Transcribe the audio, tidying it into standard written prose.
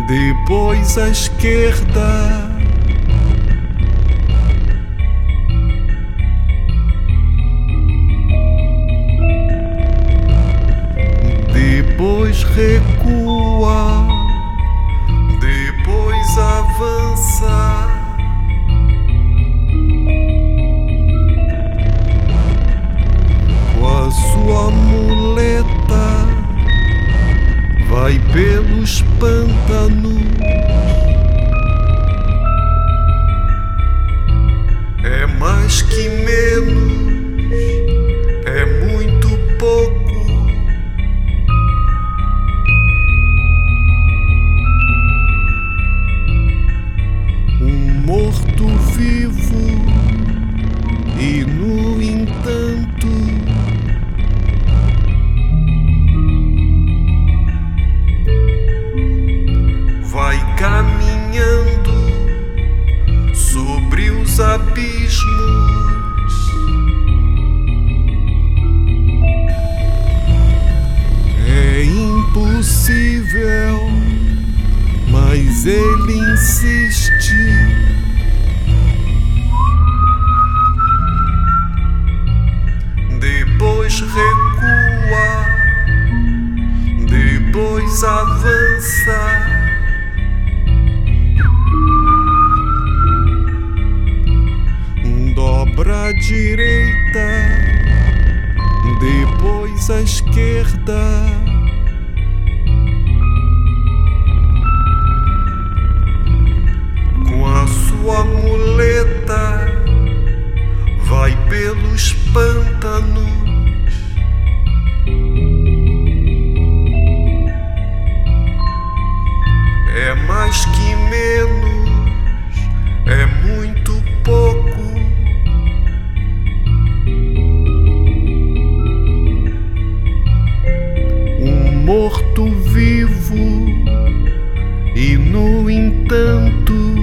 depois à esquerda, depois recua, depois avança, com a sua muleta vai pelos pântanos. É mais que menos, é muito pouco. Um morto-vivo e, no entanto, vai caminhando sobre os abismos. É impossível, mas ele insiste. Depois recua, depois avança, dobra à direita, depois à esquerda, com a sua muleta vai pelos pântanos. É mais que menos, é muito pouco. Morto-vivo e, no entanto,